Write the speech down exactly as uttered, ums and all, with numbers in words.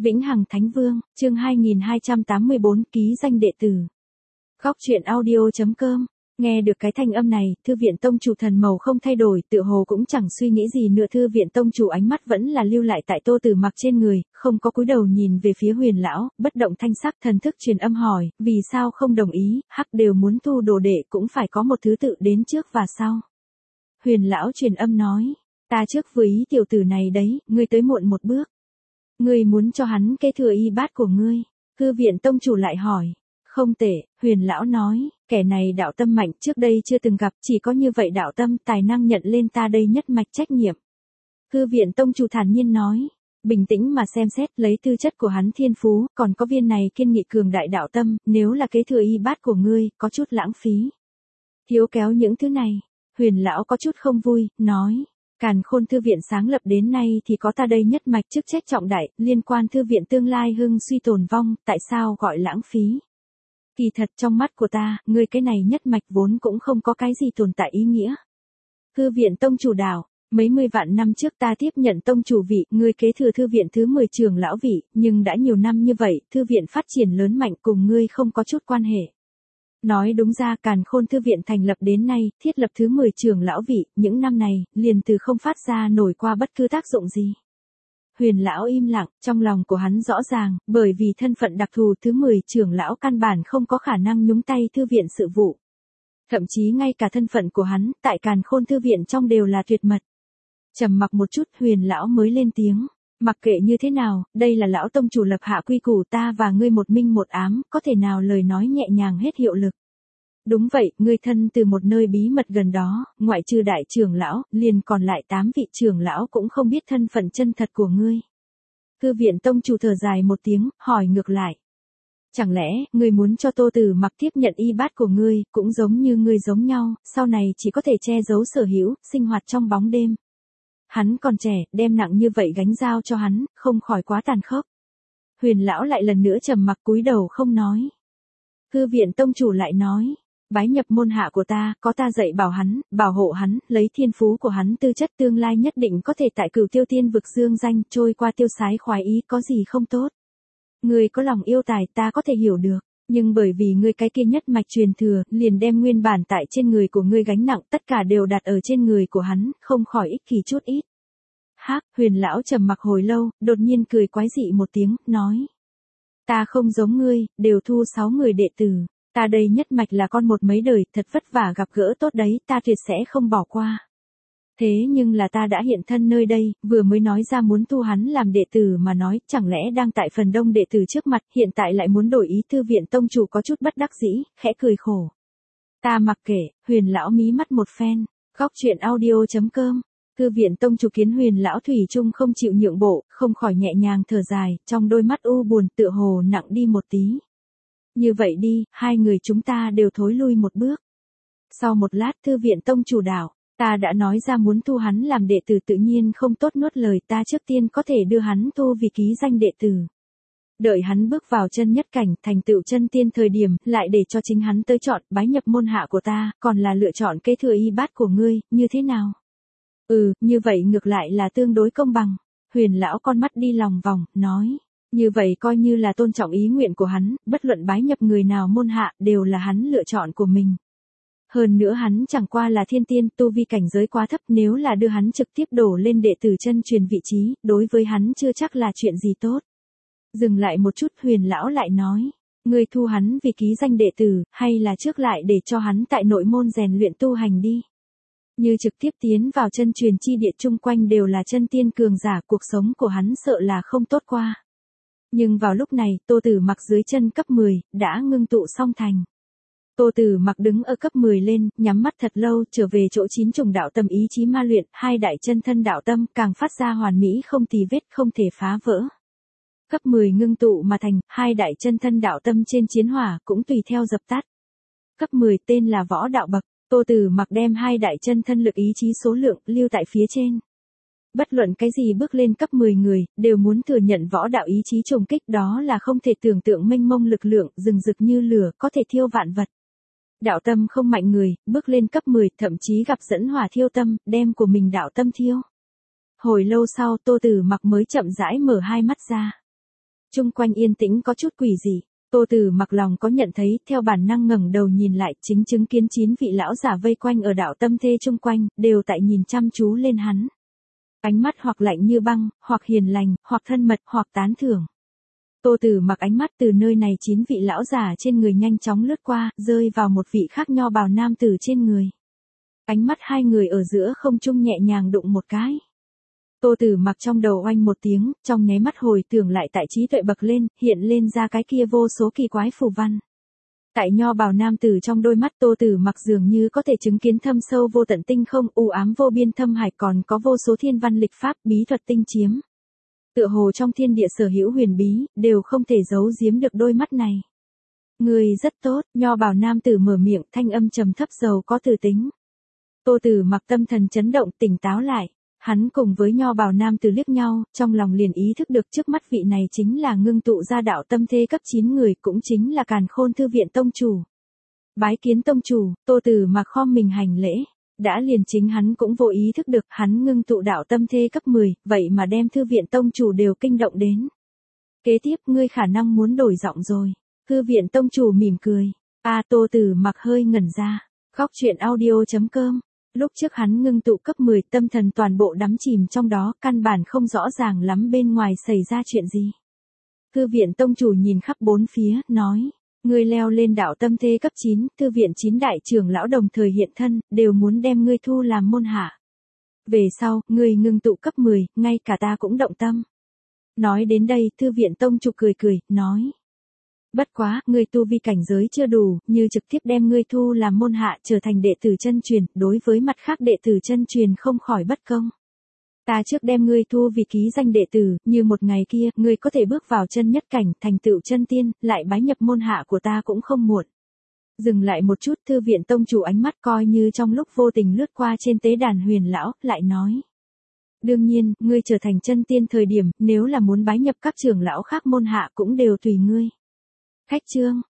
Vĩnh Hằng Thánh Vương, chương hai nghìn hai trăm tám mươi bốn, ký danh đệ tử. Góc truyện audio chấm com. Nghe được cái thanh âm này, thư viện tông chủ thần màu không thay đổi, tựa hồ cũng chẳng suy nghĩ gì nữa. Thư viện tông chủ ánh mắt vẫn là lưu lại tại Tô Tử Mặc trên người, không có cúi đầu nhìn về phía Huyền lão, bất động thanh sắc. Thần thức truyền âm hỏi, vì sao không đồng ý, hắc đều muốn thu đồ đệ cũng phải có một thứ tự đến trước và sau. Huyền lão truyền âm nói, ta trước với ý tiểu tử này đấy, ngươi tới muộn một bước. Ngươi muốn cho hắn kế thừa y bát của ngươi. Thư viện tông chủ lại hỏi. Không tệ, Huyền lão nói, kẻ này đạo tâm mạnh, trước đây chưa từng gặp, chỉ có như vậy đạo tâm tài năng nhận lên ta đây nhất mạch trách nhiệm. Thư viện tông chủ thản nhiên nói, bình tĩnh mà xem xét, lấy tư chất của hắn thiên phú, còn có viên này kiên nghị cường đại đạo tâm, nếu là kế thừa y bát của ngươi, có chút lãng phí. Thiếu kéo những thứ này. Huyền lão có chút không vui, nói. Càn Khôn thư viện sáng lập đến nay thì có ta đây nhất mạch chức trách trọng đại, liên quan thư viện tương lai hưng suy tồn vong, tại sao gọi lãng phí? Kỳ thật trong mắt của ta, ngươi cái này nhất mạch vốn cũng không có cái gì tồn tại ý nghĩa. Thư viện tông chủ đảo, mấy mươi vạn năm trước ta tiếp nhận tông chủ vị, ngươi kế thừa thư viện thứ mười trưởng lão vị, nhưng đã nhiều năm như vậy, thư viện phát triển lớn mạnh cùng ngươi không có chút quan hệ. Nói đúng ra Càn Khôn thư viện thành lập đến nay, thiết lập thứ mười trưởng lão vị, những năm này, liền từ không phát ra nổi qua bất cứ tác dụng gì. Huyền lão im lặng, trong lòng của hắn rõ ràng, bởi vì thân phận đặc thù thứ mười trưởng lão căn bản không có khả năng nhúng tay thư viện sự vụ. Thậm chí ngay cả thân phận của hắn, tại Càn Khôn thư viện trong đều là tuyệt mật. Trầm mặc một chút, Huyền lão mới lên tiếng. Mặc kệ như thế nào, đây là lão tông chủ lập hạ quy củ, ta và ngươi một minh một ám, có thể nào lời nói nhẹ nhàng hết hiệu lực. Đúng vậy, ngươi thân từ một nơi bí mật gần đó, ngoại trừ đại trưởng lão, liền còn lại tám vị trưởng lão cũng không biết thân phận chân thật của ngươi. Thư viện tông chủ thở dài một tiếng, hỏi ngược lại. Chẳng lẽ, ngươi muốn cho Tô Tử Mặc tiếp nhận y bát của ngươi, cũng giống như ngươi giống nhau, sau này chỉ có thể che giấu sở hữu, sinh hoạt trong bóng đêm. Hắn còn trẻ, đem nặng như vậy gánh giao cho hắn, không khỏi quá tàn khốc. Huyền lão lại lần nữa trầm mặc cúi đầu không nói. Thư viện tông chủ lại nói, bái nhập môn hạ của ta, có ta dạy bảo hắn, bảo hộ hắn, lấy thiên phú của hắn tư chất tương lai nhất định có thể tại Cửu Tiêu Tiên vực dương danh, trôi qua tiêu sái khoái ý, có gì không tốt. Ngươi có lòng yêu tài ta có thể hiểu được, nhưng bởi vì ngươi cái kia nhất mạch truyền thừa, liền đem nguyên bản tại trên người của ngươi gánh nặng, tất cả đều đặt ở trên người của hắn, không khỏi ích kỷ chút ít. Hắc, Huyền lão trầm mặc hồi lâu, đột nhiên cười quái dị một tiếng, nói. Ta không giống ngươi, đều thu sáu người đệ tử. Ta đây nhất mạch là con một mấy đời, thật vất vả gặp gỡ tốt đấy, ta tuyệt sẽ không bỏ qua. Thế nhưng là ta đã hiện thân nơi đây, vừa mới nói ra muốn thu hắn làm đệ tử mà nói, chẳng lẽ đang tại phần đông đệ tử trước mặt, hiện tại lại muốn đổi ý. Thư viện tông chủ có chút bất đắc dĩ, khẽ cười khổ. Ta mặc kệ, Huyền lão mí mắt một phen, góc truyện audio chấm com. Thư viện tông chủ kiến Huyền lão thủy chung không chịu nhượng bộ, không khỏi nhẹ nhàng thở dài, trong đôi mắt u buồn tựa hồ nặng đi một tí. Như vậy đi, hai người chúng ta đều thối lui một bước. Sau một lát thư viện tông chủ đảo, ta đã nói ra muốn thu hắn làm đệ tử tự nhiên không tốt nuốt lời, ta trước tiên có thể đưa hắn thu vì ký danh đệ tử. Đợi hắn bước vào chân nhất cảnh, thành tựu chân tiên thời điểm, lại để cho chính hắn tới chọn, bái nhập môn hạ của ta, còn là lựa chọn kế thừa y bát của ngươi, như thế nào? Ừ, như vậy ngược lại là tương đối công bằng. Huyền lão con mắt đi lòng vòng, nói. Như vậy coi như là tôn trọng ý nguyện của hắn, bất luận bái nhập người nào môn hạ, đều là hắn lựa chọn của mình. Hơn nữa hắn chẳng qua là thiên tiên, tu vi cảnh giới quá thấp, nếu là đưa hắn trực tiếp đổ lên đệ tử chân truyền vị trí, đối với hắn chưa chắc là chuyện gì tốt. Dừng lại một chút, Huyền lão lại nói, ngươi thu hắn vì ký danh đệ tử, hay là trước lại để cho hắn tại nội môn rèn luyện tu hành đi. Như trực tiếp tiến vào chân truyền chi địa chung quanh đều là chân tiên cường giả, cuộc sống của hắn sợ là không tốt qua. Nhưng vào lúc này, Tô Tử Mặc dưới chân cấp mười, đã ngưng tụ xong thành. Tô Tử Mặc đứng ở cấp mười lên, nhắm mắt thật lâu, trở về chỗ chín trùng đạo tâm ý chí ma luyện, hai đại chân thân đạo tâm, càng phát ra hoàn mỹ không tì vết, không thể phá vỡ. Cấp mười ngưng tụ mà thành, hai đại chân thân đạo tâm trên chiến hỏa, cũng tùy theo dập tắt. Cấp mười tên là võ đạo bậc, Tô Tử Mặc đem hai đại chân thân lực ý chí số lượng, lưu tại phía trên. Bất luận cái gì bước lên cấp mười người, đều muốn thừa nhận võ đạo ý chí trùng kích, đó là không thể tưởng tượng mênh mông lực lượng, rừng rực như lửa, có thể thiêu vạn vật. Đạo tâm không mạnh người, bước lên cấp mười, thậm chí gặp dẫn hỏa thiêu tâm, đem của mình đạo tâm thiêu. Hồi lâu sau Tô Tử Mặc mới chậm rãi mở hai mắt ra. Chung quanh yên tĩnh có chút quỷ dị. Tô Tử Mặc lòng có nhận thấy, theo bản năng ngẩng đầu nhìn lại, chính chứng kiến chín vị lão giả vây quanh ở đạo tâm thê chung quanh, đều tại nhìn chăm chú lên hắn. Ánh mắt hoặc lạnh như băng, hoặc hiền lành, hoặc thân mật, hoặc tán thưởng. Tô Tử Mặc ánh mắt từ nơi này chín vị lão giả trên người nhanh chóng lướt qua, rơi vào một vị khác nho bào nam tử trên người. Ánh mắt hai người ở giữa không trung nhẹ nhàng đụng một cái. Tô Tử Mặc trong đầu oanh một tiếng, trong nháy mắt hồi tưởng lại tại trí tuệ bậc lên, hiện lên ra cái kia vô số kỳ quái phù văn. Tại nho bào nam tử trong đôi mắt Tô Tử Mặc dường như có thể chứng kiến thâm sâu vô tận tinh không, u ám vô biên thâm hải, còn có vô số thiên văn lịch pháp, bí thuật tinh chiếm. Tựa hồ trong thiên địa sở hữu huyền bí, đều không thể giấu giếm được đôi mắt này. Người rất tốt, nho bào nam tử mở miệng, thanh âm trầm thấp giàu có từ tính. Tô Tử Mặc tâm thần chấn động, tỉnh táo lại. Hắn cùng với nho bào nam tử liếc nhau, trong lòng liền ý thức được trước mắt vị này chính là ngưng tụ ra đạo tâm thê cấp chín người, cũng chính là Càn Khôn Thư viện tông chủ. Bái kiến tông chủ, Tô Tử Mặc khom mình hành lễ. Đã liền chính hắn cũng vô ý thức được, hắn ngưng tụ đạo tâm thê cấp mười, vậy mà đem thư viện tông chủ đều kinh động đến. Kế tiếp, ngươi khả năng muốn đổi giọng rồi. Thư viện tông chủ mỉm cười. A Tô Tử Mặc hơi ngẩn ra. Khóc chuyện audio chấm com. Lúc trước hắn ngưng tụ cấp mười, tâm thần toàn bộ đắm chìm trong đó, căn bản không rõ ràng lắm bên ngoài xảy ra chuyện gì. Thư viện tông chủ nhìn khắp bốn phía, nói. Ngươi leo lên đạo tâm thê cấp chín, thư viện chín đại trưởng lão đồng thời hiện thân, đều muốn đem ngươi thu làm môn hạ. Về sau, ngươi ngưng tụ cấp mười, ngay cả ta cũng động tâm. Nói đến đây, thư viện tông chủ cười cười, nói. Bất quá, ngươi tu vi cảnh giới chưa đủ, như trực tiếp đem ngươi thu làm môn hạ trở thành đệ tử chân truyền, đối với mặt khác đệ tử chân truyền không khỏi bất công. Ta trước đem ngươi thu vì ký danh đệ tử, như một ngày kia, ngươi có thể bước vào chân nhất cảnh, thành tựu chân tiên, lại bái nhập môn hạ của ta cũng không muộn. Dừng lại một chút, thư viện tông chủ ánh mắt coi như trong lúc vô tình lướt qua trên tế đàn huyền lão, lại nói. Đương nhiên, ngươi trở thành chân tiên thời điểm, nếu là muốn bái nhập các trưởng lão khác môn hạ cũng đều tùy ngươi. Khách chương,